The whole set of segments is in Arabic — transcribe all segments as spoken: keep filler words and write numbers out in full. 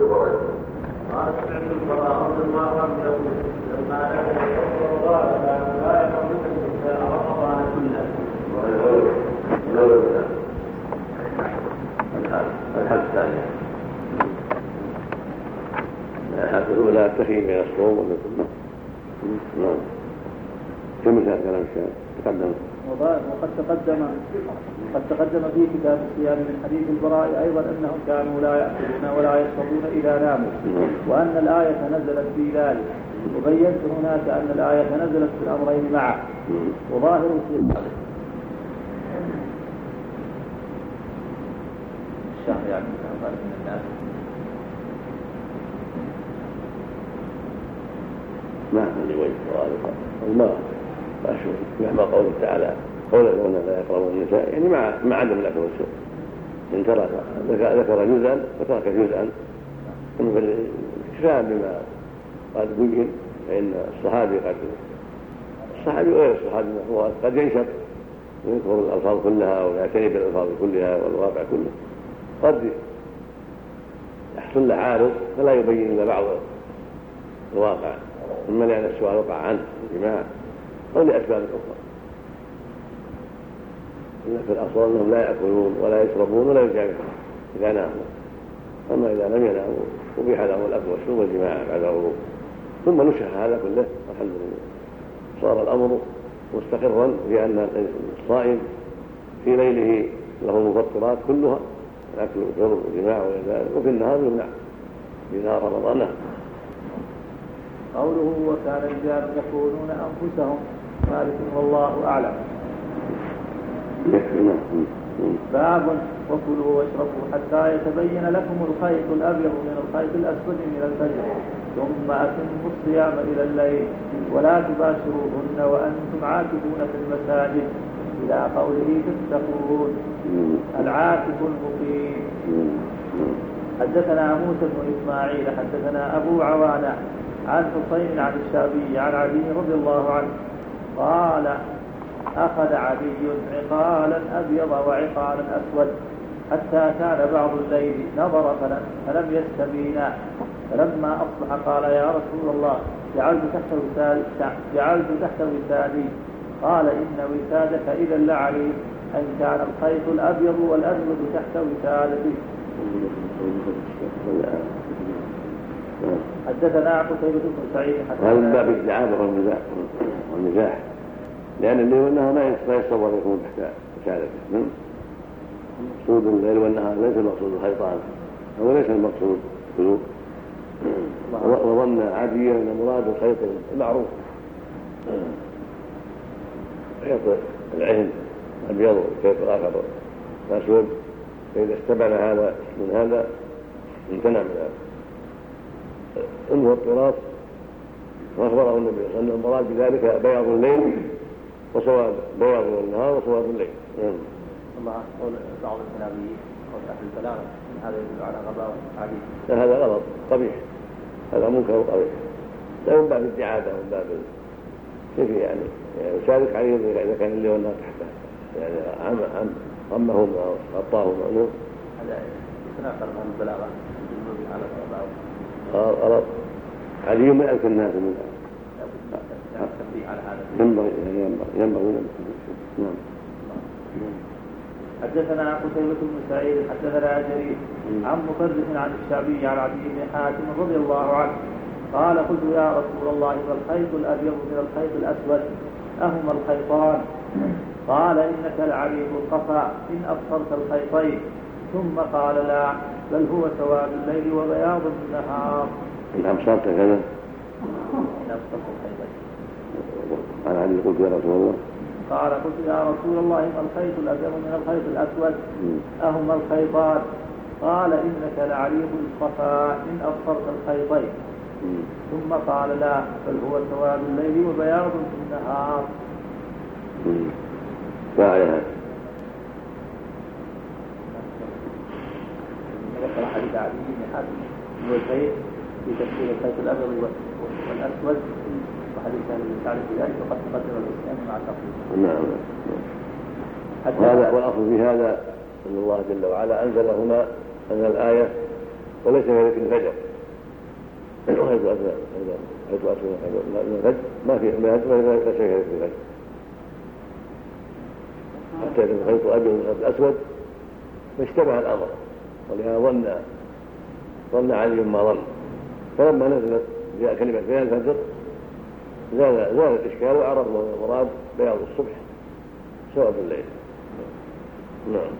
قال سمعت البراء رضي الله عنه يقول لما نزل الحكم وقال لا يملك النساء رمضان كله. الحالة الثانية الحالة الأولى التخييم من الصوم والنسك. نعم كم مثال كلام الشيخ تقدم. وقد تقدم قد تقدم في كتاب الصيام من حديث البراء أيضا أنهم كانوا لا يأكلون ولا يشربون إذا ناموا، وأن الآية نزلت في ذلك، وبينت هناك أن الآية نزلت في الأمرين معا. وظاهر الشهر يعني من الناس ما عندي وجه وغالبا الله أشهر مهما قوله تعالى قوله لنا لا يقربون النساء يعني مع مع عدم الأكل والشرب. إن ترك ذكر جزءا فترك جزءا كفاية بما قد بين، فإن الصحابي قد الصحابي غير الصحابي هو قد ينشط ويذكر الألفاظ كلها ويعتني بالألفاظ كلها والواقع كله، قد يحصل له عارض فلا يبين إلا بعض الواقع، إما لأن السؤال وقع عنه الجماع أو لأسباب أخرى. في الأصل أنهم لا يأكلون ولا يشربون ولا يجامعون إذا ناموا، أما إذا لم يناموا أبيح لهم الأكل والشرب والجماع بعد الغروب. ثم نشح هذا كله الحمد لله، صار الأمر مستقرا بأن الصائم في ليله له المفطرات كلها الأكل والشرب والجماع وغير ذلك، وفي النهار يمنع في نهار رمضان. قوله وكان الرجال يقولون أنفسهم مالك والله أعلم. باب وكلوا واشربوا حتى يتبين لكم الخيط الأبيض من الخيط الأسود من الفجر ثم أتموا الصيام إلى الليل ولا تباشروهن وأنتم عاكفون في المساجد إلى قوله تتقون العاكف المقيم. حدثنا موسى بن إسماعيل حدثنا أبو عوانة عن حسين عن الشعبي عن علي رضي الله عنه قال أخذ علي عقالا أبيض وعقالا أسود حتى كان بعض الليل نظر فلم يستبينا، فلما أصبح قال يا رسول الله جعلت تحت وسادي جعلت تحت وسادي قال إن وسادك إذا لعلي أن كان الخيط الأبيض والأسود تحت وسادتي. حدثنا قتيبة بن سعيد هذا من باب الدعابة والمزاح، لأن الليل والنهار ما يتصور يكون تحت وسادته. مقصود الليل والنهار ليس المقصود الخيطان، هو ليس المقصود القلوب. وظن عاديا أن مراد الخيط المعروف خيط العهن أبيض وخيط الآخر أسود، فإذا استبعد هذا من هذا امتنع من هذا. انه الطراط واخبره النبي صلى الله عليه وسلم المراد بذلك بياض الليل وسواد بياض النهار وسواد الليل. الله قول بعض الكلاميين قول اهل البلاغه ان هذا يدل على غباوه الحديث. هذا غلط قبيح، هذا منكر قبيح، لا من باب الدعابه ومن باب كيف يعني يشارك عليه اذا كان الليل والنهار تحته يعني عم عم عمه غطاه مأمور. هذا يتناقض عن البلاغه يدل على غباوه. غلط. علي ما يأكل الناس من ينبغي ينبغي. نعم. حدثنا قتيبة بن سعيد حدثنا جرير عن مفرد عن الشعبي عن عدي بن حاتم رضي الله عنه قال قلت يا رسول الله ما الخيط الأبيض من الخيط الأسود أهما الخيطان؟ قال إنك لعريض القفا إن أبصرت الخيطين، ثم قال لا بل هو سواد الليل وبياض النهار. إن أبصرت كذا إن أبصرت الخيطين. قال علي قلت يا رسول الله قال قلت يا رسول الله ما الخيط الأبيض من الخيط الأسود أهما الخيطان؟ قال إنك لعريض القفا إن أبصرت الخيطين، ثم قال لا بل هو سواد الليل وبياض النهار. فعلها ذكر حديث علي بن حاتم هو الخيط في تفسير الخيط الأبيض والأسود وحديث ابن سعد في ذلك وقد تقدم الإسلام مع التقليد. نعم. هذا والأصل في هذا أن الله جل وعلا أنزل هنا أن الآية وليس كذلك الفجر حيث أسود حيث أسود الفجر ما في ما لا شيء كذلك الفجر حتى إذا الخيط الأبيض والخيط الأسود فاشتبه الأمر ولهذا ظن ظن علي ما ظن فلما نزلت جاء كلمة بيان الفجر زال زال الإشكال وعرف المراد بياض الصبح سواد الليل. نعم.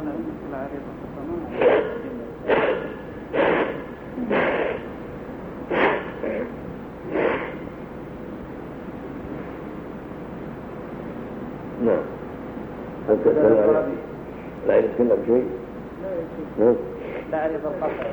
نعم. لا يتكلم بشيء. لا تعرف القصر.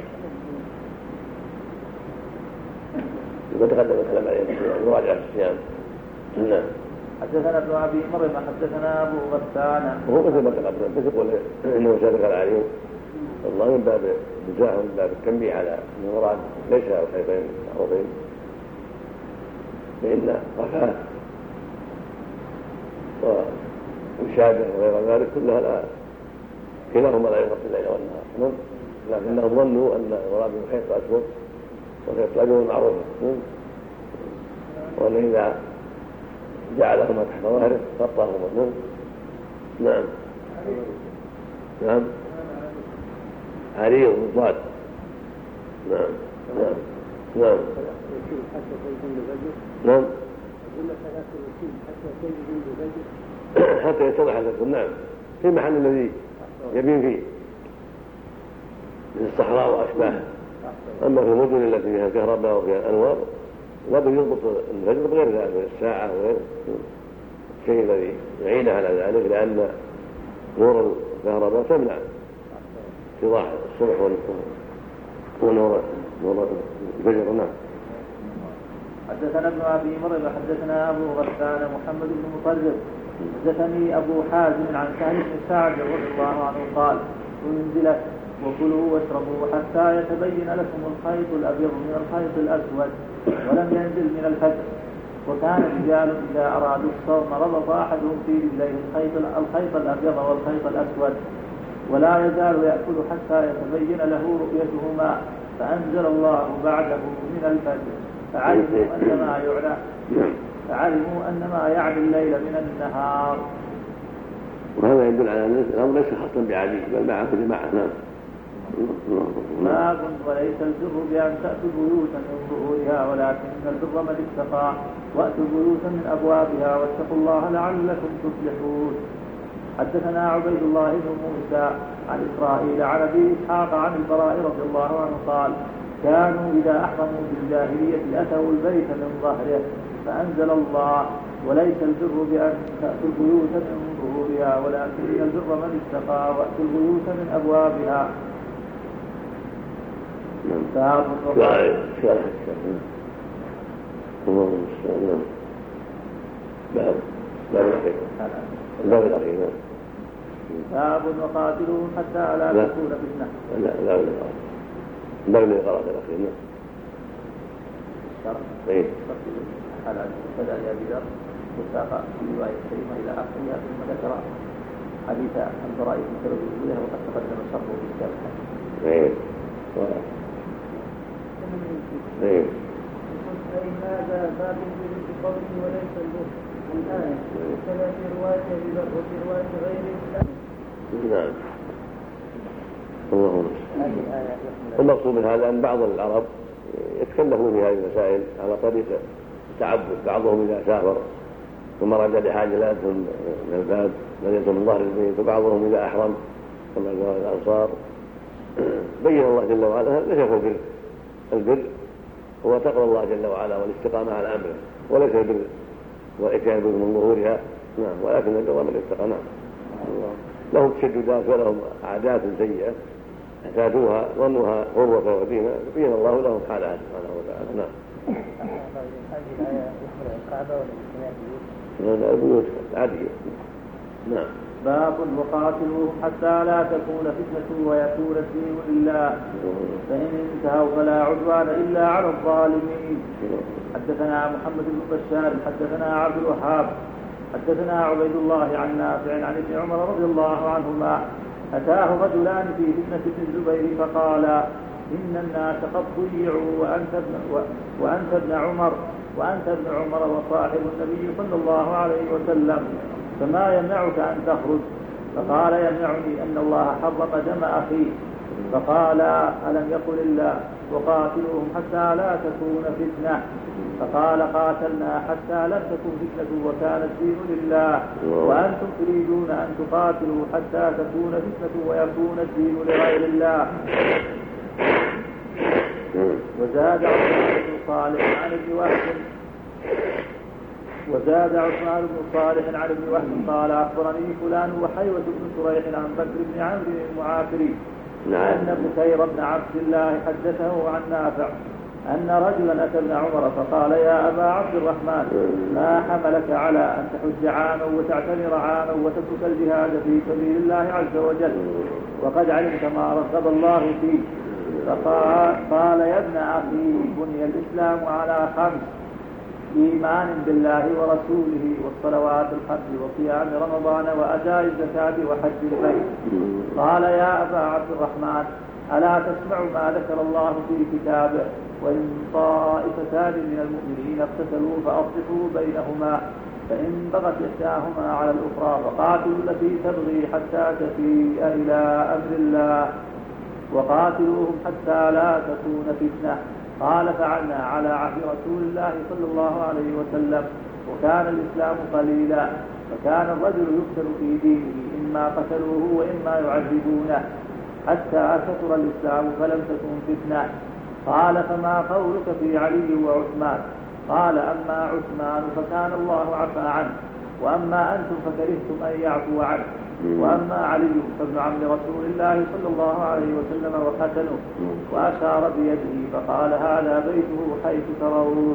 وتقدم الكلام عليه المراجعة في الصيام. نعم. حدثنا ابن ابي مريم حدثنا ابو غسان وهو مثل ما تقدم بس يقول انه شارك عليه والله من باب النزاع ومن باب التنبيه على ان المراد ليس الخيطين معروفين فان رفعه ومشابه وغير ذلك كلها لا كلاهما لا يغطي الليل والنهار لكنهم ظنوا ان المراد الخيط الاسود والخيط الابيض معروف وان اذا جعلهما تحت ظهره غطاهما النوم. نعم. نعم. عريض ضاد. نعم. نعم. نعم. نعم. حتى يتضح لكم. نعم. في المحل الذي يبين فيه من الصحراء وأشباهه. أما في المدن التي فيها الكهرباء وفيها الأنوار لابد يضبط الفجر بغير ذلك من الساعة وغير الشيء الذي يعينه على ذلك لأن نور الكهرباء تمنع اتضاح الصبح ونور نور الفجر. نعم. حدثنا ابن ابي مريم حدثنا ابو غسان محمد بن مطرف حدثني ابو حازم عن سهل بن سعد رضي الله عنه قال انزلت وكلوا واشربوا حتى يتبين لكم الخيط الابيض من الخيط الاسود ولم ينزل من الفجر. وكان رجال اذا ارادوا الصوم ربط احدهم في رجليه الخيط الخيط الابيض والخيط الاسود ولا يزال ياكل حتى يتبين له رؤيتهما فانزل الله بعده من الفجر فعلموا ان ما يعلى فعلموا ان ما يعلى الليل من النهار. وهذا يدل على ان الامر ليس خاصا بعلي بل معه جماعه. نعم. باب وليس البر بأن تأتوا بيوتا من ظهورها ولكن البر من اتقى وأتوا بيوتا من أبوابها واتقوا الله لعلكم تفلحون. حدثنا عبيد الله بن موسى عن إسرائيل عن أبي إسحاق عن البراء رضي الله عنه قال كانوا إذا أحرموا بالجاهلية أتوا البيت من ظهره فأنزل الله وليس البر بأن تأتوا البيوت من ظهورها ولكن البر من اتقى وأتوا البيوت من أبوابها. باب باب باب الأخير باب الأخير باب وقاتلوهم حتى لا تكون فتنة. لا لا لا باب القراءة الأخير. نعم. إيه. حلال كذا يا بدر وساق رواية كريمة إلى آخرها ثم ذكر حديث البراء بن سلمة وقد تقدم شرحه في كتاب الحديث. إيه. إيه. هذا باب في قوله وليس البر الآية كما في رواية أبي بكر وفي رواية غيره. نعم. الله المقصود من هذا أن بعض العرب يتكلفون في هذه المسائل على طريق التعبد. بعضهم إذا سافر ثم رجع لحاجة لا يدخل من الباب بل يدخل من ظهر البيت وبعضهم إذا أحرم كما قال الأنصار. بين الله جل وعلا ليس هو البر. البر هو تقوى الله جل وعلا والاستقامة على أمره وليس البر والإتيان البر من ظهورها. نعم. ولكن البر من الاتقى. نعم. لهم تشددات ولهم عادات سيئة اعتادوها ظنوها غروة ودينا بين الله لهم حالها سبحانه وتعالى. نعم. هذا البيوت عادية. نعم. باب وقاتلوهم حتى لا تكون فتنة ويكون الدين لله فإن انتهوا فلا عدوان إلا على الظالمين. حدثنا محمد بن بشار حدثنا عبد الوهاب حدثنا عبيد الله عن نافع عن ابن عمر رضي الله عنهما أتاه رجلان في فتنة ابن الزبير فقال إن الناس قد ضيعوا وأنت ابن, وأنت ابن عمر وأنت ابن عمر وصاحب النبي صلى الله عليه وسلم، فما يمنعك أن تخرج؟ فقال يمنعني أن الله حرم دم أخي. فقال ألم يقل الله وقاتلوهم حتى لا تكون فتنة؟ فقال قاتلنا حتى لم تكن فتنة وكان الدين لله، وأنتم تريدون أن تقاتلوا حتى تكون فتنة ويكون الدين لغير الله. وزاد عثمان بن صالح عن ابن وهب وزاد عثمان بن صالح عن ابن وهب قال أخبرني فلان وحيوة بن شريح عن بكر بن عمرو المعافري أن بكير بن عبد الله حدثه عن نافع أن رجلا أتى ابن عمر فقال يا أبا عبد الرحمن ما حملك على أن تحج عاما وتعتمر عاما وتترك الجهاد في سبيل الله عز وجل وقد علمت ما رغب الله فيه؟ فقال قال يا ابن أخي بني الإسلام على خمس: إيمان بالله ورسوله والصلوات الخمس وصيام رمضان وأداء الزكاة وحج البيت. قال يا أبا عبد الرحمن ألا تسمع ما ذكر الله في كتابه وإن طائفتان من المؤمنين اقتتلوا فأصلحوا بينهما فإن بغت إحداهما على الأخرى فقاتلوا التي تبغي حتى تفيء إلى أمر الله وقاتلوهم حتى لا تكون فتنة. قال فعلنا على عهد رسول الله صلى الله عليه وسلم وكان الإسلام قليلا فكان الرجل يقتل في دينه إما قتلوه وإما يعذبونه حتى كثر الإسلام فلم تكن فتنة. قال فما قولك في علي وعثمان؟ قال أما عثمان فكان الله عفى عنه وأما أنتم فكرهتم أن يعفو عنه وأما علي فابن عم رسول الله صلى الله عليه وسلم وختنه وأشار بيده فقال هذا بيته حيث ترون.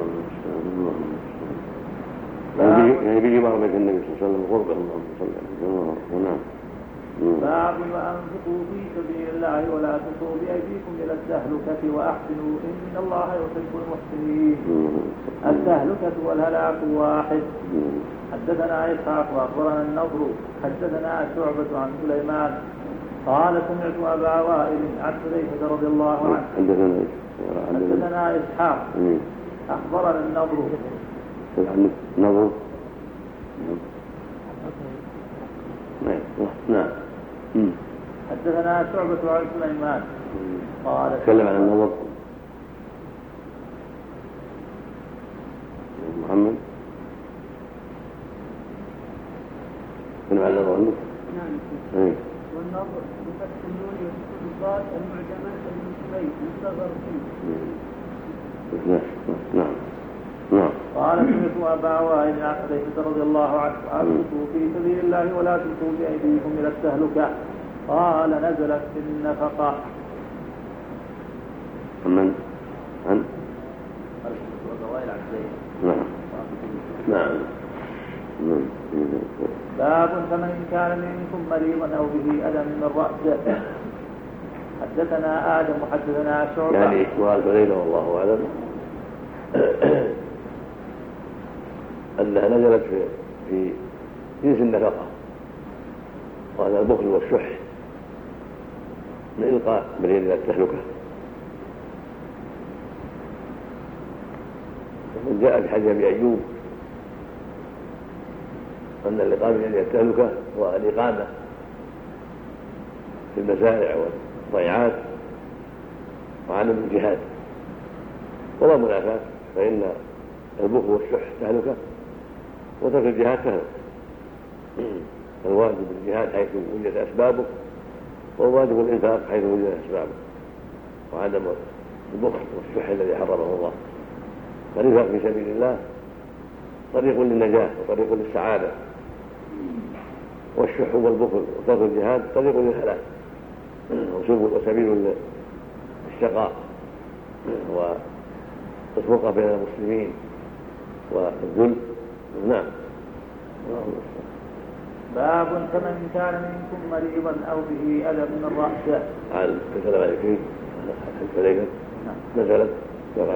يعني بيجي مرة بيت النبي صلى الله عليه وسلم غربة صلى الله عليه وسلم. باب وأنفقوا في سبيل الله ولا تلقوا بأيديكم إلى التهلكة وأحسنوا إن الله يحب المحسنين. التهلكة والهلاك واحد. حدثنا إسحاق وأخبرنا النضر حدثنا شعبة عن سليمان قال سمعت أبا وائل عن حذيفة رضي الله عنه. حدثنا إسحاق أخبرنا النضر النضر نعم. حدثنا شعبة عن سليمان قال تكلم عن النظر محمد تكلم عن النظر عندك؟ نعم. والنظر بفتح النون وسكون الضاد المعجمة المسلمين مصغر فيه. نعم نعم. قال سمعت أبا وائل عن حذيفة رضي الله عنه أنفقوا في سبيل الله ولا تلقوا بأيديكم إلى التهلكة. قال نزلت في النفقة. من؟ عن؟ نعم نعم. باب فمن كان منكم مريضا أو به ألم من رأسه. حدثنا آدم وحدثنا شعبة. يعني سؤال بغيره والله أعلم أنها نزلت في, في جنس النفقة وهذا البخل والشح من إلقاء باليد إلى التهلكة. ومن جاء بحديث أبي أيوب أن الإلقاء باليد إلى التهلكة هو الإقامة في المزارع والضيعات وعدم الجهاد ولا منافاة، فإن البخل والشح تهلكة وترك الجهاد تهلك. الواجب الجهاد حيث وجدت أسبابه والواجب الإنفاق حيث وجدت أسبابه وعدم البخل والشح الذي حرمه الله. فالإنفاق في سبيل الله طريق للنجاة وطريق للسعادة، والشح والبخل وترك الجهاد طريق للهلاك وسبيل للشقاء والفرقة بين المسلمين والذل. نعم. باب فمن كان منكم مريضا أو به ألم من رأسه. عن تكلم عليه فيه حديث نزلت فقال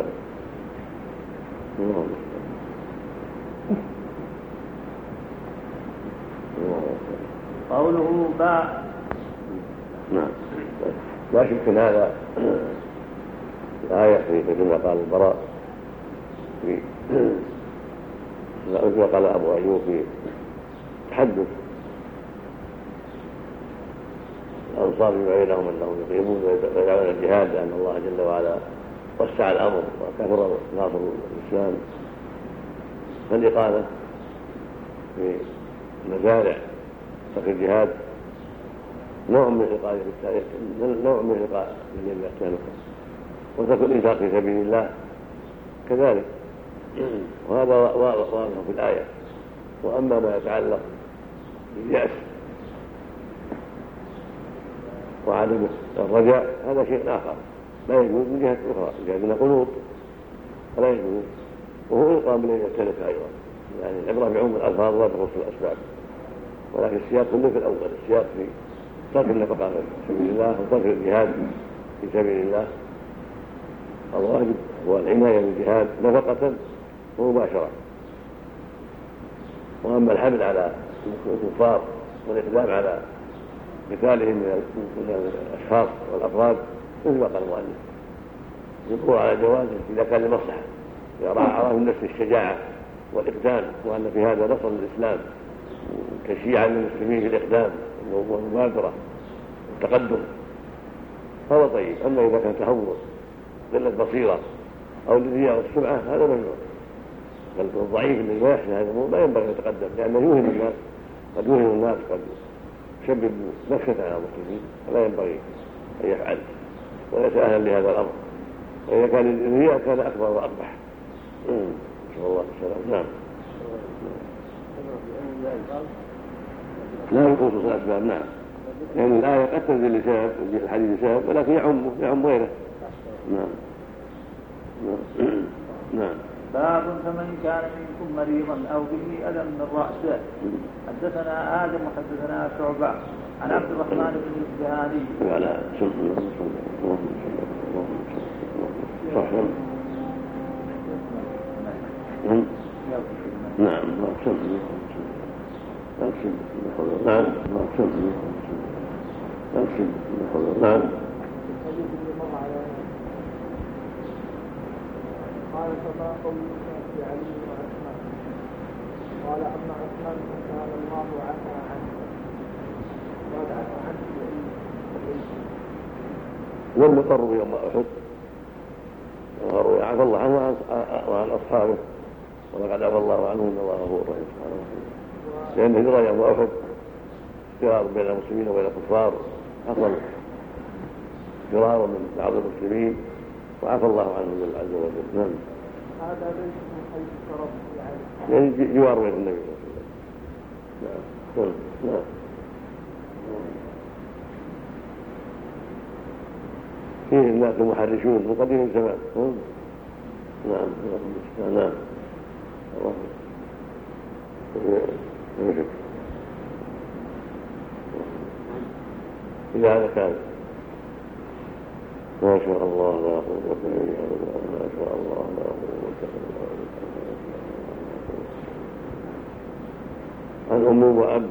قوله باء. نعم. لا شك ان هذا الآية في مثل ما قال البراء في مثل ما قال أبو أيوب في تحدث الأنصار بما بينهم أنهم يقيمون ويدعون الجهاد لأن الله جل وعلا وسع الأمر وكثر ناصر الإسلام، فالإقامة في مزارع تقي الجهاد نوع من إلقاء نوع من إلقاء الذين يقتلون، وتكون الإنفاق في سبيل الله كذلك، وهذا واضح في الآية. وأما ما يتعلق باليأس وعدم الرجاء هذا شيء آخر لا يجوز من جهة أخرى، جهة قنوط فلا يجوز، وهو إلقاء من يتلف أيضا، يعني العبرة بعموم الألفاظ ولا تخص الأسباب، ولكن السياق كله في الأول، السياق في ترك النفقة في سبيل الله وترك الجهاد في سبيل الله. الواجب هو العناية بالجهاد نفقة ومباشرة. وأما الحمل على الكفار والإقدام على قتالهم من الأشخاص والأفراد مثل ما قال المؤلف يقول على جوازه إذا كان لمصلحة، إذا رأى النفس الشجاعة والإقدام وأن في هذا نصر للإسلام كشيعة للمسلمين في الإقدام والمبادرة والتقدم فهو طيب. أما إذا كان تهور قلة بصيرة أو الرياء والسمعة هذا ممنوع، بل الضعيف الذي لا يحسن هذا الأمور لا ينبغي أن يتقدم، لأنه يوهم الناس، قد يوهم الناس، قد يسبب نكسة على المسلمين، فلا ينبغي أن يفعل وليس أهلا لهذا الأمر. وإذا كان الرياء كان أكبر وأقبح. نسأل الله السلامة. نعم. لا في خصوص الأسباب. نعم، لأن يعني الآية قد تنزل لسبب وفي الحديث سبب ولكن يعم يعم غيره. نعم. نعم. نعم. باب فمن كان منكم مريضا أو به ألم من رأسه. حدثنا آدم وحدثنا شعبة عن عبد الرحمن بن الزهاني. وعلى سنة صح. نعم. نعم. نعم. قال فما قولك في علي وعثمان؟ قال أما عثمان فكان الله عفى عنه قال عفى عنه والمقر يوم أحد وروي عفى الله عنه وعن أصحابه ولقد عفى الله عنه إن الله غفور رحيم سبحانه وتعالى، لأن هجرة يوم أحد فرار بين المسلمين وبين الكفار، حصل فرار من بعض المسلمين وعفى الله عنه جل عز وجل. نعم. هذا ليس من حيث الشرف يعني يعني جوار بين النبي صلى الله عليه وسلم. نعم. نعم. فيه الناس المحرشون من قديم الزمان. نعم. نعم. الله يمسك إذا هذا كان ما شاء الله لا قوة إلا بالله، ما شاء الله لا قوة إلا بالله. عن أم وأب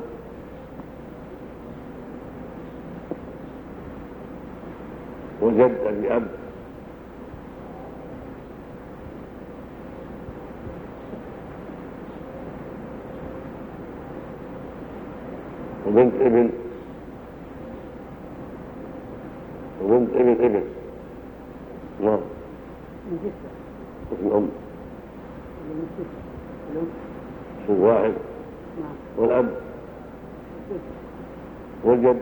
وجد أبي أب وبنت ابن وبنت ابن ابن نعم اسم الأم اسم واحد والأب والجد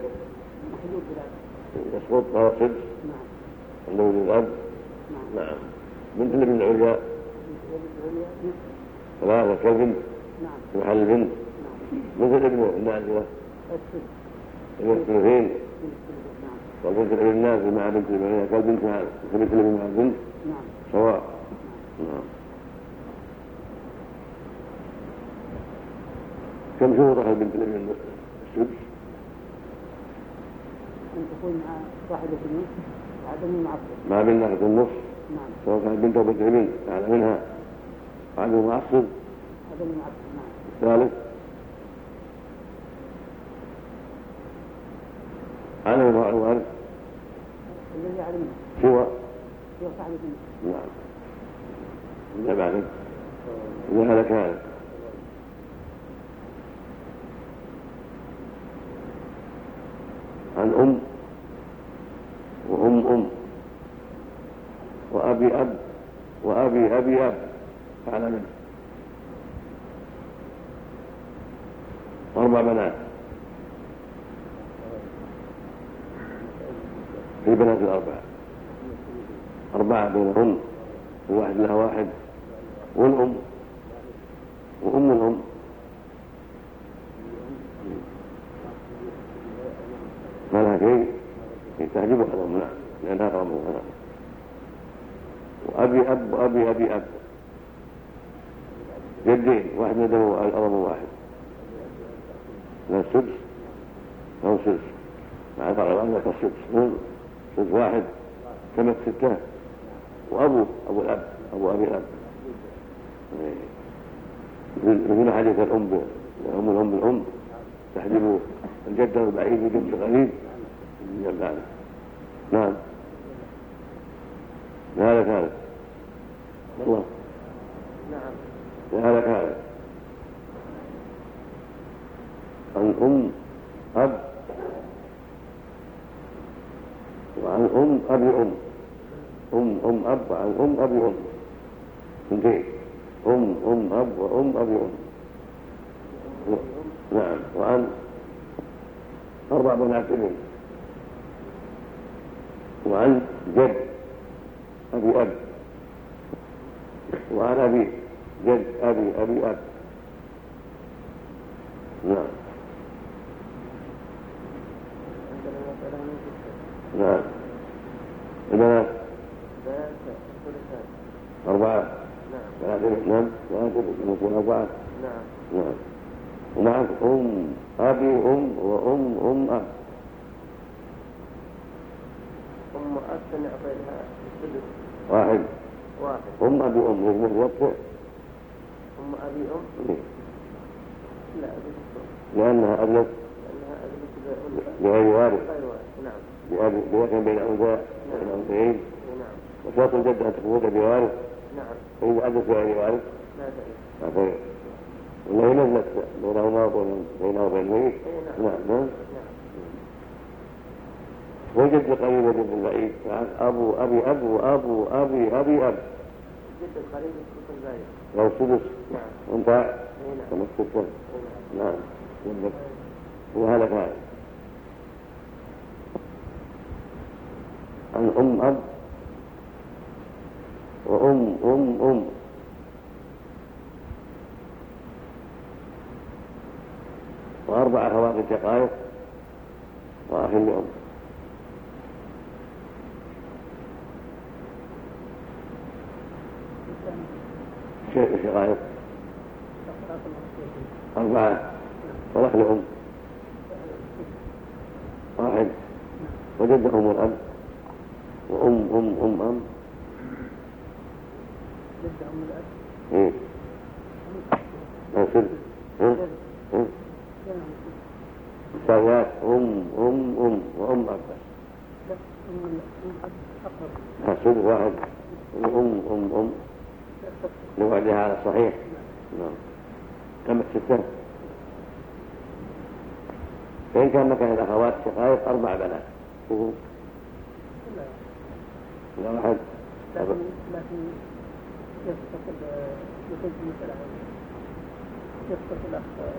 يسقط هذا سدس عنده الأب. نعم. بنت الابن العليا ثلاثة كالبنت في محل البنت. بنت الابن النازلة ابن الثلثين، والبنت الابن النازل مع بنت الابن العليا كالبنت مع بنت الابن مع البنت سواء. نعم. كم شهور أخذ بنت الابن السدس؟ أن تكون مع صاحب البنت وعدم المعصب مع بنت أخذ النص. نعم. سواء كانت بنت أو بنت ابن أعلى منها وعدم المعصب. عدم المعصب. نعم. الثالث عدم الوارث. علمنا سوى سوى صاحب الدين. نعم لا بعد إذا هذا كان عن أم وأم أم وأبي أب وأبي أبي أب فعل منه أربع بنات في بنات الأربعة أربعة بينهم وواحد لها واحد والأم وأم الأم ما لها شيء تحجبها الأم نعم لأنها رموها وأبي أب وأبي أبي أب جدين واحد ندم الأرض واحد لا السدس أو سدس مع فرق أنك السدس سدس واحد كمت ستة وأبو أبو الأب أبو أبي الأب مثل حديث الأم أم الأم بالأم تحجب الجدة البعيد بجد قريب نعم هذا كان الله نعم هذا كان الأم أب وعن أم أبي أم أم أم أب وعن أم أبي أم اثنتين أم أم أب وأم أبي أم و... نعم وعن أربع بنات ابن وعن جد أبي أب وعن أبي جد أبي أبي أب نعم نعم البنات أربعة نعم نعم نعم أربعة نعم نعم ومعك أم أبي أم وأم أم أب أم أب سنعطيها السدس واحد واحد أم أبي أم يجمع الوقت أم أبي أم لا أبي لأنها أبلت لأنها أبلت بغير وارث نعم بوجه بين أنثى بين أنثيين نعم وشرط الجدة أن تكون بوارث نعم فإذا أدت بغير وارث لا تأتي فهي والله نزلت بينهما بينه وبين الميت نعم نعم وجد قريب وجد بعيد أبو أبي أب وأبو أبي أبي أب جد القريب يكون البعيد لو سدس نعم وانت نعم تمسكت نعم وهذا كان عن أم أب وأم أم أم وأربع أخوات شقائق وأخ لأم شقائق أربعة وأخ لأم واحد وجدهم الأب وأم أم أم أم جدهم الأب إيه أصل إيه إيه سوات أم أم أم وأم أب أصل واحد وأم أم أم لوحدها على الصحيح نعم كم ستة فإن كان مكان الأخوات شقائق أربع بنات لا واحد لكن لكن يسقط يسقط مثلا يسقط الأخ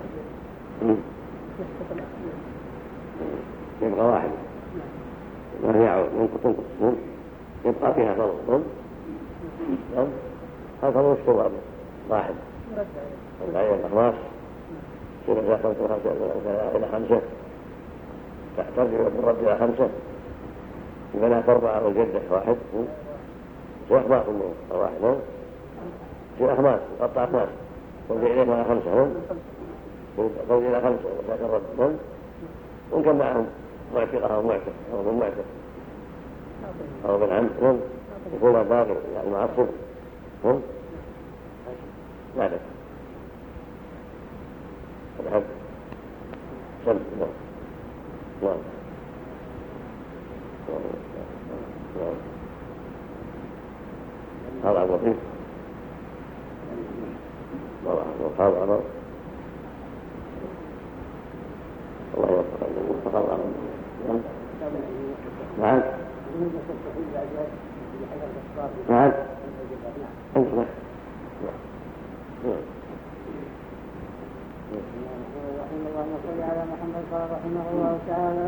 يسقط الأخ يبقى واحد ما هي عود ينقص ينقص يبقى فيها فضل ضم هذا فضل الشغل واحد العين الأخلاص إلى إلى خمسة ترجع بالرد إلى خمسة البنات أربعة والجدة واحد في أخماس واحد في أخماس قطع أخماس ترجع إليهم على خمسة ترجع إلى خمسة وذاك الرد وإن كان معهم معتقة أو معتق أو من معتق أو من عم يقول باقي يعني معصب لا بس الحد سلم نعم نعم هذا عبد اللطيف هذا عبد الله يوفق الموفق. نعم نعم انصح اللهم صل على محمد قال رحمه الله تعالى: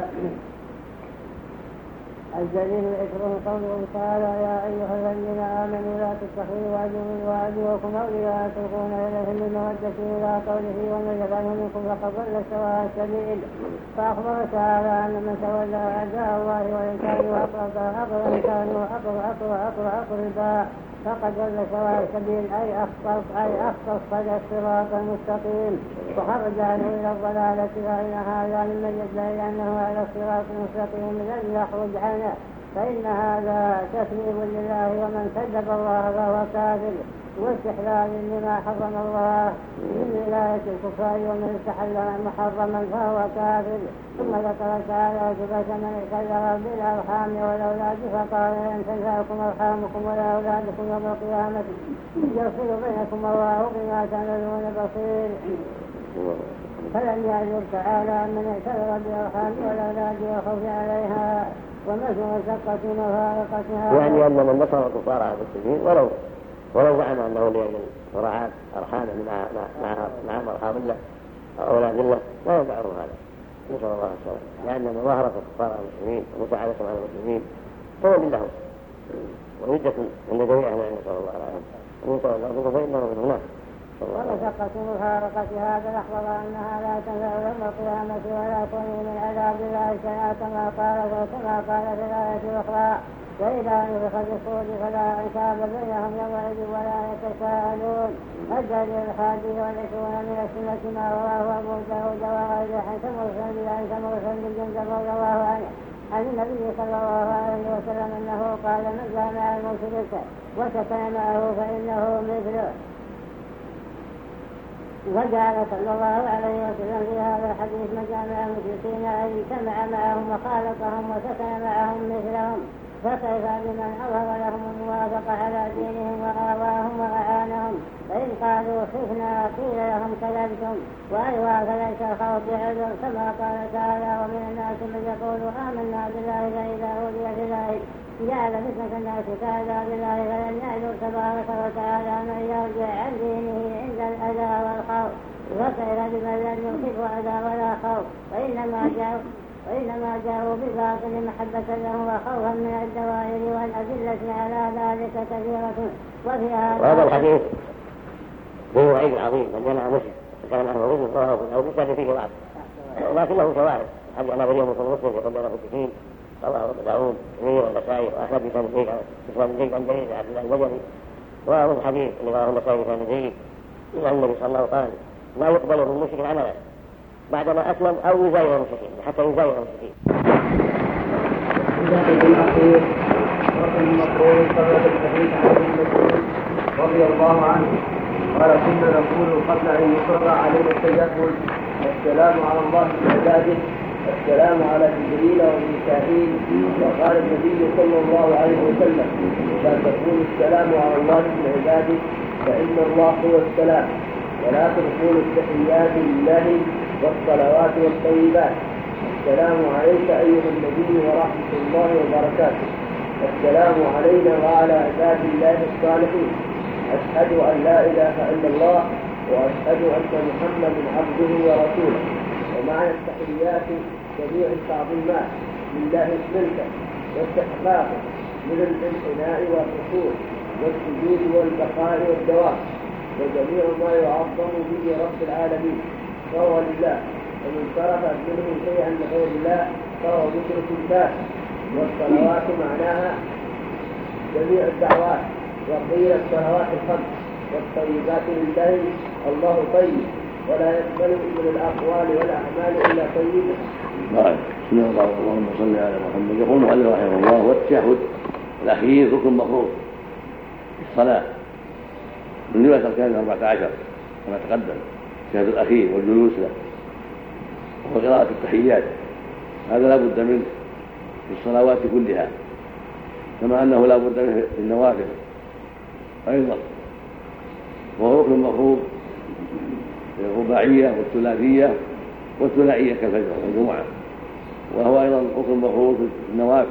الدليل ذكره قوله تعالى: يا ايها الذين امنوا لا تتخذوا عدوي وعدوكم اولياء تلقون اليهم بالموده الى قوله: ومن يفعله منكم فقد ضل سواء السبيل. فاخبر تعالى ان من تولى اعداء الله وان كانوا اقرب اقرب ان كانوا اقرب اقرب اقرب اقرباء فقد ضل سواء السبيل اي اخطر اي اخطر صدى الصراط المستقيم وخرج عنه الى الضلاله. فان هذا ممن يدعي انه على الصراط المستقيم لم يخرج عنه، فان هذا تكذيب لله، ومن كذب الله فهو كافر واستحلال لما حرم الله من ولايه الكفار، ومن استحل محرما فهو كافر. ثم ذكر تعالى صفه من اعتذر بالارحام والاولاد فقال: لن تنفعكم ارحامكم ولا اولادكم يوم القيامه يفصل بينكم الله بما تعملون بصير. فلم يعذر تعالى من اعتذر بالارحام والاولاد وخوف عليها ومثل شقه مفارقتها، يعني ان من نصر الكفار على المسلمين ولو ولو زعم انه ليعمل مراعاة ارحامه مع مع مع ارحام الله او اولاد الله لا يدعه هذا، نسال الله السلامه، لان مظاهره الكفار على المسلمين ومساعدتهم على المسلمين هو لهم وردة عند جميع اهل العلم، نسال الله العافيه. ومن صلى الله عليه وسلم فانه من هناك. ومشقة مفارقة هذا أخبر أنها لا تنفع يوم القيامة ولا تغني من عذاب الله شيئا كما قال كما قال في الآية الأخرى: وإذا نفخ في الصور فلا أنساب بينهم يومئذ ولا يتساءلون. الدليل الحادي والعشرون من السنة ما رواه أبو داود وغيره عن مرسل عن مرسل بن جندب رضي الله عنه عن النبي صلى الله عليه وسلم أنه قال: من جامع المشرك وسكن معه فإنه مثله. وجعل صلى الله عليه وسلم في هذا الحديث: من جامع المشركين أي اجتمع معهم وخالطهم وسكن معهم مثلهم، فكيف بمن أظهر لهم الموافقة على دينهم وآواهم وأعانهم؟ فإن قالوا خفنا قيل لهم كذبتم، وأيوا فليس الخوف بعذر، كما قال تعالى: ومن الناس من يقول آمنا بالله فإذا أوذي في الله جعل فتنة الناس كعذاب الله. فلم يعذر تبارك وتعالى من يرجع عن دينه عند الأذى والخوف، وكيف بمن لم يخف أذى ولا خوف، وإنما جاءوا وإنما جاءوا بباطل محبة له وخوفا من الدوائر والأدلة على ذلك كثيرة. وفي هذا الحديث هو وعيد عظيم من جمع مسلم وكان معه رجل رواه أو مسلم فيه ضعف، ولكنه شواهد. حديث أنا بن مسلم يقول له كثير رواه أبو داود والنسائي وأحمد بن زيد بن زيد عن جرير عبد الله البجلي، وهو الحديث اللي رواه النسائي بن زيد إلى النبي صلى الله عليه وسلم: لا يقبل من مشرك عملا بعدما أسلم أو يزاير المشركين حتى يزاير المشركين. الجانب الأخير وفي المقرون ثبت الحديث عن ابن مسعود رضي الله عنه قال: كنا نقول قبل أن يفرض علينا التجهل: السلام على الله من عباده، السلام على جبريل وميكائيل. وقال النبي صلى الله عليه وسلم: لا تقول السلام على الله من عباده فإن الله هو السلام، ولا تقول التحيات لله والصلوات والطيبات. السلام عليك أيها النبي ورحمة الله وبركاته. السلام علينا وعلى عباد الله الصالحين. أشهد أن لا إله إلا الله وأشهد أن محمدا عبده ورسوله. ومعنى التحيات جميع التعظيمات لله الملك واستحقاقه من الانحناء والخشوع والسجود والبقاء والدوام، وجميع ما يعظم به رب العالمين فهو لله، ومن صرف منه شيئا لغير الله فهو مشرك كافر. والصلوات معناها جميع الدعوات، وقيل الصلوات الخمس، والطيبات لله الله طيب ولا يقبل من الأقوال والأعمال إلا طيبة. بسم الله اللهم صل على محمد. يقول المؤلف رحمه الله: والتشهد الأخير ركن مفروض في الصلاة من جملة أركان أربعة عشر كما تقدم: التشهد الأخير والجلوس له وقراءة التحيات، هذا لا بد منه في الصلوات كلها، كما أنه لا بد منه في النوافل أيضا، وهو ركن مفروض الرباعية والثلاثية والثنائية كالفجر والجمعة، وهو أيضا ركن مفروض في النوافل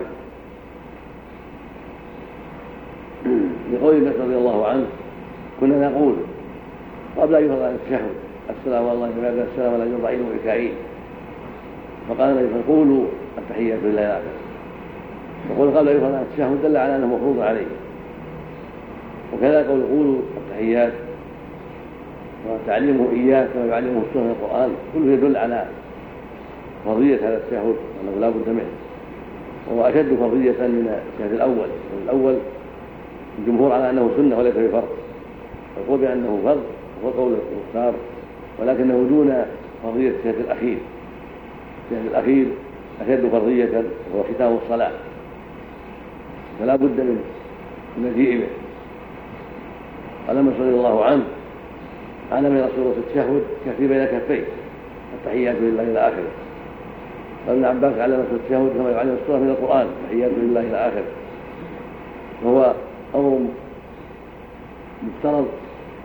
لقول النبي رضي الله عنه كنا نقول قبل أن يفرض التشهد السلام على الله وعلى السلام على الضعيف والكائن، فقال النبي قولوا التحيات لله الآخر، وقول قبل أن يفرض التشهد دل على أنه مفروض عليه، وكذا قول قولوا التحيات وتعليمه إياه كما يعلمه السنة من القرآن كله يدل على فرضية هذا التشهد وأنه لا بد منه، وهو أشد فرضية من التشهد الأول. الأول الجمهور على أنه سنة وليس بفرض، القول بأنه فرض هو قول المختار، ولكنه دون فرضية التشهد الأخير. التشهد الأخير أشد فرضية وهو ختام الصلاة، فلا بد من المجيء به. قال أنس رضي الله عنه علم من سورة التشهد كفي بين كفيه التحيات لله إلى آخره. قال ابن عباس علم سورة التشهد كما يعلم السورة من القرآن التحيات لله إلى آخره، وهو أمر مفترض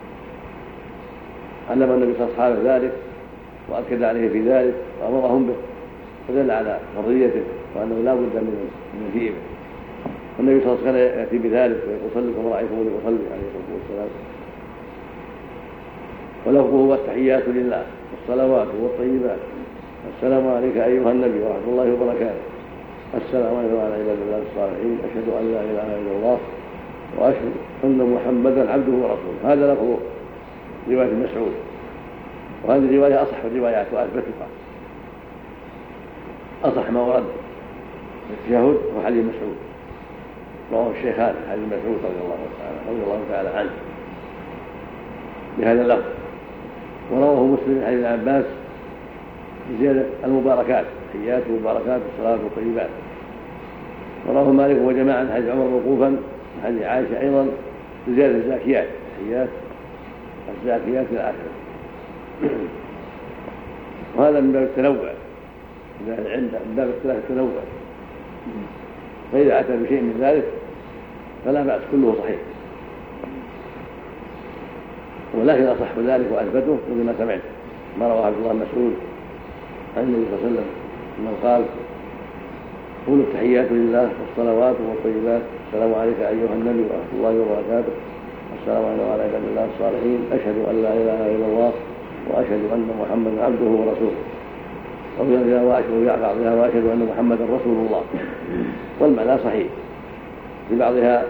علم النبي صلى الله عليه وسلم ذلك وأكد عليه في ذلك وأمرهم به، فدل على فرضيته وأنه لا بد من المجيء به. والنبي صلى الله عليه وسلم يأتي بذلك ويقول صلوا كما رأيتموني أصلي عليه الصلاة والسلام. ولفظه هو التحيات لله والصلوات والطيبات، السلام عليك أيها النبي ورحمة الله وبركاته، السلام عليكم وعلى عباد الله الصالحين، أشهد أن لا إله إلا الله وأشهد أن محمدا عبده ورسوله. هذا لفظ رواية مسعود، وهذه الرواية أصح الروايات وأثبتها، أصح ما ورد في التشهد هو حديث مسعود رواه الشيخان حديث مسعود رضي الله تعالى رضي الله تعالى عنه بهذا اللفظ، ورواه مسلم من حديث عباس بزيادة المباركات تحيات ومباركات والصلاة والطيبات، وراه مالك وجماعة حديث عمر موقوفا حديث عائشة أيضا بزيادة الزاكيات تحيات الزاكيات إلى آخره. وهذا من باب التنوع، من باب اختلاف التنوع، فإذا أتى بشيء من ذلك فلا بأس كله صحيح، ولكن أصح ذلك وأثبته مثل ما سمعت ما رواه عبد الله مسعود عن النبي صلى الله عليه وسلم من قال قولوا التحيات لله والصلوات والطيبات، السلام عليك أيها النبي ورحمة الله وبركاته، السلام عليكم وعلى عباد الله الصالحين، أشهد أن لا إله إلا الله وأشهد أن محمدا عبده ورسوله، وفي بعضها وأشهد أن محمدا رسول الله. والمعنى صحيح، في بعضها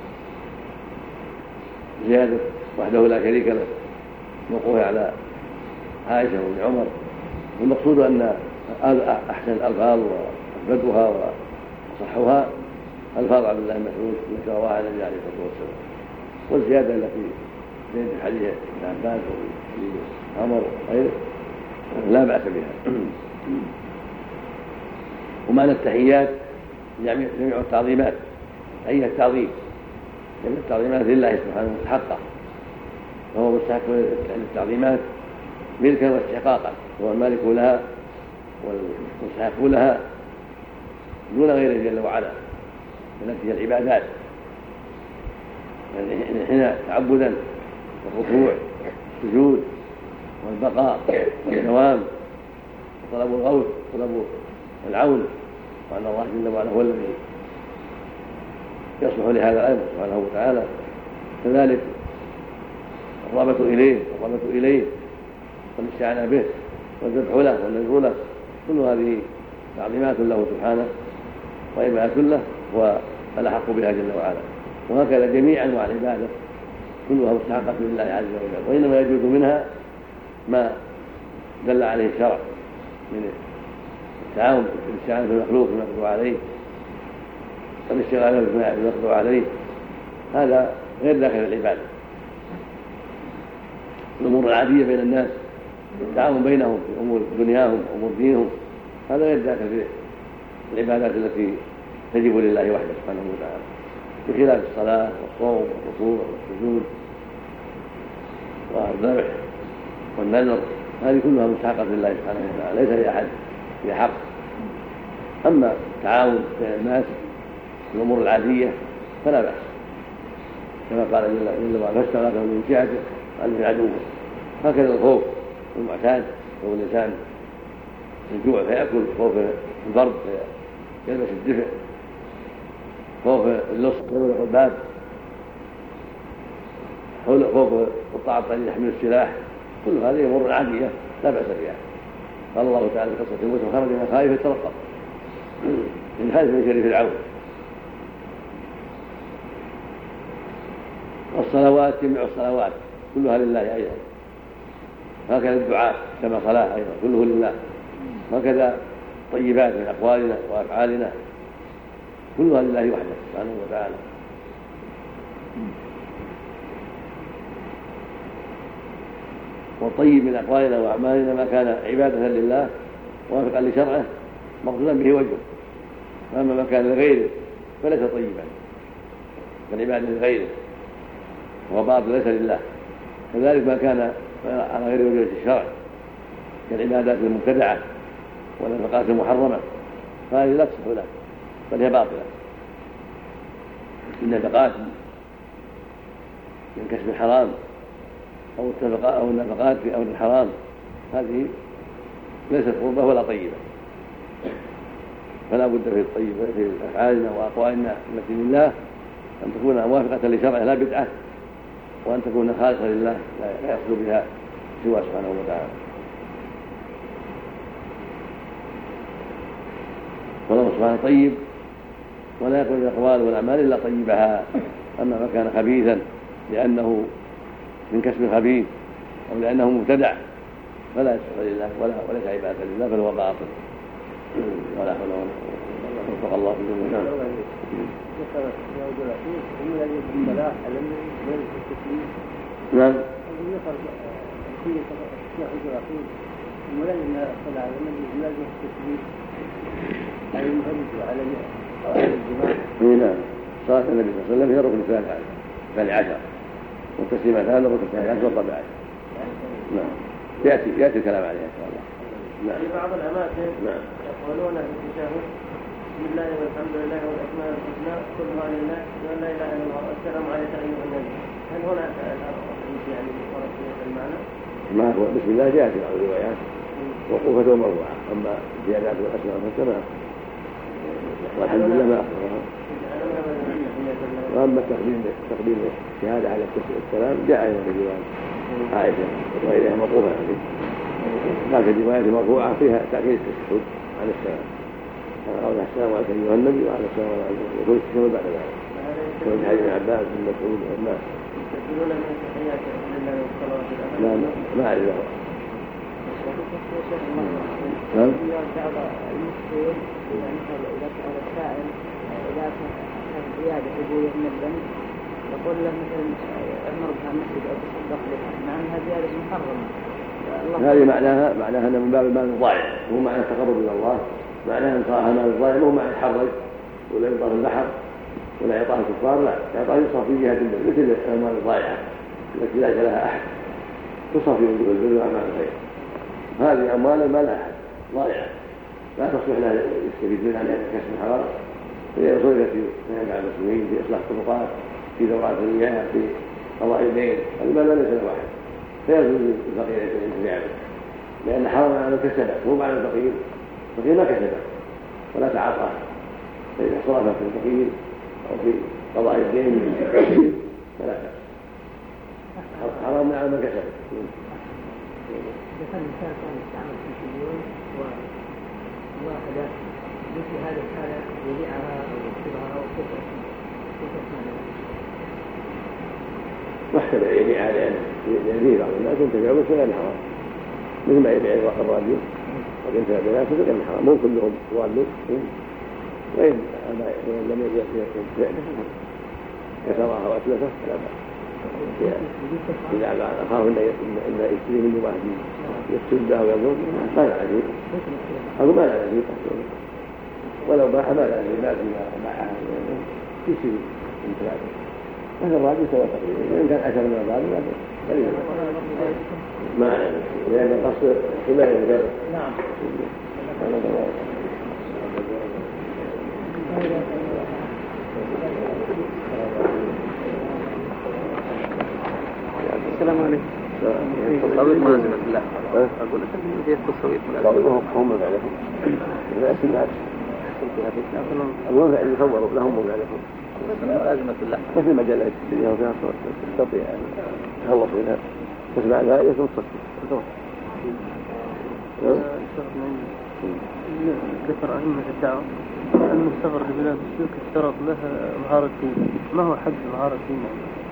زيادة وحده لا شريك له موقوفه على عائشة وابن عمر، والمقصود أن أحسن الألفاظ وأثبتها وصحها ألفاظ عبد الله بن مسعود التي رواها عن النبي عليه الصلاة والسلام، والزيادة التي زيادة حديث ابن عباس وحديث عمر وغيره لا بأس بها. ومعنى التحيات جميع التعظيمات، أي التعظيم جميع التعظيمات لله سبحانه مستحقة، وهو مستحق للتعظيمات ملكا واستحقاقا، هو المالك لها والمستحق لها دون غيره جل وعلا من هي العبادات، يعني حين تعبدا والركوع والسجود والبقاء والدوام وطلب الغوث وطلب العون، وأن الله جل وعلا هو الذي يصلح لهذا الأمر سبحانه وتعالى. كذلك الرغبة إليه والرغبة إليه والاستعانة به والذبح له والنذر له، كل هذه تعظيمات له سبحانه وعبادة له والأحق بها جل وعلا. وهكذا جميع أنواع العبادة كلها مستحقة لله عز وجل، وإنما يجوز منها ما دل عليه الشرع من التعاون بالاستعانة بالمخلوق بما يقدر عليه والاستغاثة بما يقدر عليه، هذا غير داخل العبادة. الأمور العادية بين الناس التعاون بينهم في أمور دنياهم وأمور دينهم هذا غير داخل في العبادات التي تجب لله وحده سبحانه وتعالى، بخلاف الصلاة والصوم والركوع والسجود والذبح والنذر، هذه كلها مستحقة لله سبحانه وتعالى ليس لأحد بحق. أما التعاون بين الناس الأمور العادية فلا بأس، كما قال جل وعلا فاستغاثه من شيعته قال من عدوه. هكذا الخوف المعتاد، لو الإنسان الجوع فيأكل، خوف البرد فيلبس الدفء، خوف اللصق فيغلق الباب، خوف قطاع الطريق يحمل السلاح، كل هذه أمور عادية لا بأس بها. قال الله تعالى في قصة موسى وخرج من خائف يترقب من خائف من شر فرعون. والصلوات جميع الصلوات كلها لله أيضا، هكذا الدعاء كما صلاة أيضا كله لله، هكذا طيبات من أقوالنا وأفعالنا كلها لله وحده سبحانه وتعالى. والطيب من أقوالنا وأعمالنا ما كان عبادة لله وافقا لشرعه مقصودا به وجهه، وأما ما كان لغيره فليس طيبا بل عبادة لغيره وهو باطل ليس لله. كذلك ما كان على غير وجه الشرع كالعبادات المبتدعة والنفقات المحرمة فهذه لا تصح له بل هي باطلة. النفقات من كسب الحرام أو النفقات أو النفقات في أمر الحرام هذه ليست قربة ولا طيبة، فلا بد في الطيب في أفعالنا وأقوالنا التي لله أن تكون موافقة لشرعه لا بدعة، وأن تكون خالصة لله لا يحصل بها سوى سبحانه وتعالى. والله سبحانه طيب ولا يقبل الأقوال والأعمال إلا طيبها. أما ما كان خبيثا لأنه من كسب خبيث أو لأنه مبتدع فلا يصح لله ولا وليس عبادة لله بل هو باطل ولا حول ولا قوة وفق الله في الجميع. نعم. نعم. صلاة النبي صلى الله عليه وسلم هي ركن الثاني عشر والتسليمات هذا الركن الثاني عشر والرابع عشر. نعم. يأتي يأتي الكلام عليها إن شاء الله. نعم. في بعض الأماكن نعم. يقولون في التشهد بسم الله والحمد لله والأسماء الحسنى كلها لله ولا إله إلا الله والسلام عليك أيها النبي. هل هناك يعني فرق في المعنى؟ ما هو بسم الله جاء في بعض الروايات وقوفة ومرفوعة، أما زيادات الأسماء الحسنى والحمد لله ما أخبرها. وأما تقديم تقديم الشهادة على السلام جاء أيضا في رواية عائشة وغيرها موقوفة عليه، لكن رواية مرفوعة فيها تأكيد التشهد على السلام، على السلام عليك أيها النبي وعلى السلام على ويكون التشهد بعد ذلك كما في حديث ابن عباس بن مسعود والناس. لا ما أعرف له. نعم. بعض المسلمين إذا مثلا إذا سأل السائل إذا كان زيادة أبوية من الذنب يقول له مثلا أمر بها مسجد أو تصدق بها مع أنها زيادة محرمة. هذه معناها معناها أن من باب المال الضائع، مو معنى التقرب إلى الله، معناها أن صراحة المال الضائع مو معنى الحرج ولا يعطاه البحر ولا يعطاه الكفار، لا يعطاه يصرف في جهة البر مثل المال الضائعة التي ليس لها أحد تصرف في وجوه البر وأعمال الخير. هذه أموال ما لها أحد ضائعة لا تصلح لها يستفيد منها لأنها كسب حرام، فهي صرفت في نفع المسلمين في إصلاح الطرقات في دورات المياه في قضاء الدين، المال ليس له أحد فيجوز الفقير ينتفع به لأن حرام على كسبه مو معنى الفقير، الفقير ما كسبه ولا تعاطاه، فإذا صرف في الفقير أو في قضاء الدين فلا بأس، حرام على ما كسبه. إذا كان الإنسان كان يستعمل في مليون واحدة مثل هذه الحالة يبيعها أو يكتبها أو كتب محتمل يبيعها لأن فيه بعض الناس ينتفع بس غير حرام، مثل ما يبيع الراجل قد ينتفع بناس غير حرام، مو كلهم ضالون، وإن لم ينتفع كسرها وأتلفه فلا بأس. إذا أخاف أن يشتري منه واحد يفسده ويضر ما لا عليه أقول ما لا عليه ولو باع ما لا عليه لا باعها يشتري من ثلاثة هذا الراجل سوى تقريبا وإن كان أكثر من الراجل لكن قليلا ما عليه لأن القصد حماية الغير. نعم. السلام عليكم. التصوير ملازمة بالله. أقول لك هي التصوير ملازمة. هم عليهم. لا سمعت. أقول فعل يصوروا لهم عليهم. ملازمة بالله. مثل مجالات الدنيا وفيها صور تستطيع أن تخلص منها. تسمع ذلك وتصدق. ذكر أئمة الدعوة أن السفر لبلاد الشرك اشترط له مهارة الدين. ما هو حد مهارة الدين؟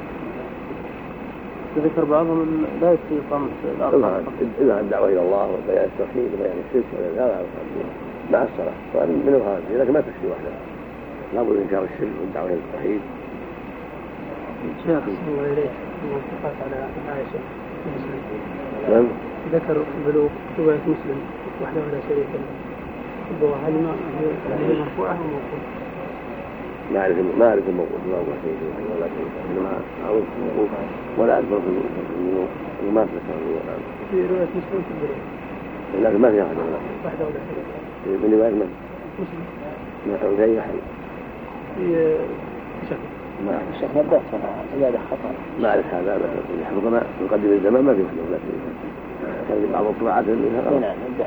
ذكر بعضهم أن لا يستطيع إقامة الأرض. إذا الدعوة إلى الله وبيان التوحيد وبيان الشرك لا لا مع الصلاة وأن من الغالب لكن ما تكفي وحده لابد من إنكار الشرك والدعوة إلى التوحيد. الشيخ صلى الله عليه الموافقات على عائشة مسلم. نعم. ذكر البلوغ رواية مسلم وحده لا شريك له. هل ما هي مرفوعة أو موقوفة؟ ما أعرف ما أعرف الموقوف ما هو شيء ولا شيء إنما أعرف موقوف ولا أدبر في ما ذكر في رواية مسلم في البلوغ. لكن ما فيها واحدة ولا واحدة ولا شريك. من رواية من؟ مسلم. ما في أي حي. في شهر. ما الشيخ نبدأ زيادة خطأ. ما أعرف هذا بس حفظنا من قديم الزمان ما في واحدة ولا شيء. كان بعض الطبعات منها. نعم نبدأ.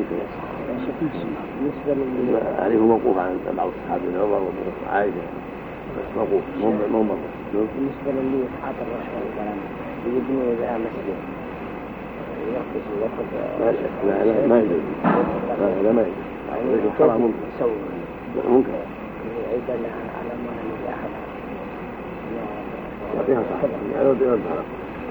بالنسبة لل. عليه موقوف عن بعض الصحابة من عمر وعائشة موقوف مو مو مرة. بالنسبة للي يتحاط الرشوة والكلام يبني بها مسجد يقص ويأخذ. لا لا ما يجوز. لا ما يجوز. ليش حرام ممكن. سوي. ممكن. أيضا على ما الذي أخذها. يعطيها صح. يعني لو تقول صح.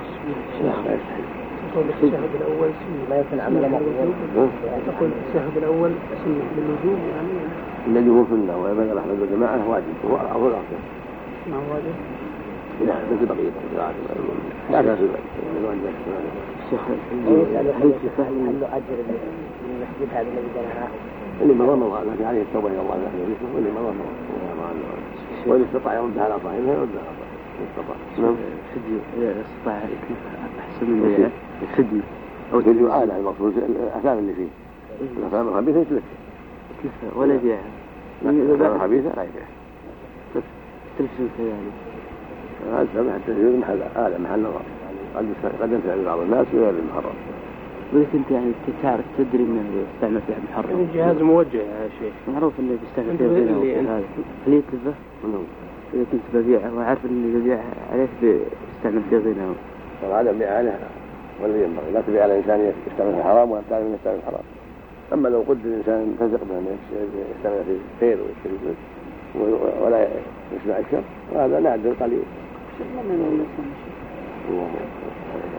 يقول الشهد الأول ما يكون عمل مقبول. يقول الشهد الأول سنة للوجوب يعني. الذي هو سنة ويبلغ أحمد والجماعة واجب هو أفضل أفضل. ما هو واجب؟ نعم مثل بقية القراءات لا تأخذ الشيخ هل سهل له أجر المسجد هذا الذي بناه؟ اللي ما ظن الله لكن عليه التوبة إلى الله نحن نسمع واللي ما ظن الله وإن استطاع يردها على صاحبها يردها على صاحبها. نعم. الفديو إذا استطاع يكلفها أحسن من بيعه. الفديو أو الفديو أعلى المقصود الأثام اللي فيه. الأثام الخبيثة يتلفها. يكلفها ولا يبيعها. الأثام الخبيثة لا يبيعها. تلفزيون كذلك. هذا سبب حتى يكون محل أعلى محل نظر. قد قد ينفع بعض الناس وغير المحرم. ولكن أنت يعني تعرف تدري إنه يستعمل فيها محرم. الجهاز موجه يا شيخ. معروف إنه بيستعمل فيها غيره هذا. هل يتلفه؟ إذا كنت ببيعه وعارف إنه ببيعه عليه بيستعمل فيها غيره. طبعا هذا بيع عليها ولا ينبغي لا تبيع على إنسان يستعمل في الحرام ولا تعلم يستعمل في الحرام. أما لو قلت الإنسان تثق به أنه يستعمل في خير ويشتري ولا يسمع الشر هذا نادر قليل. شو من الناس؟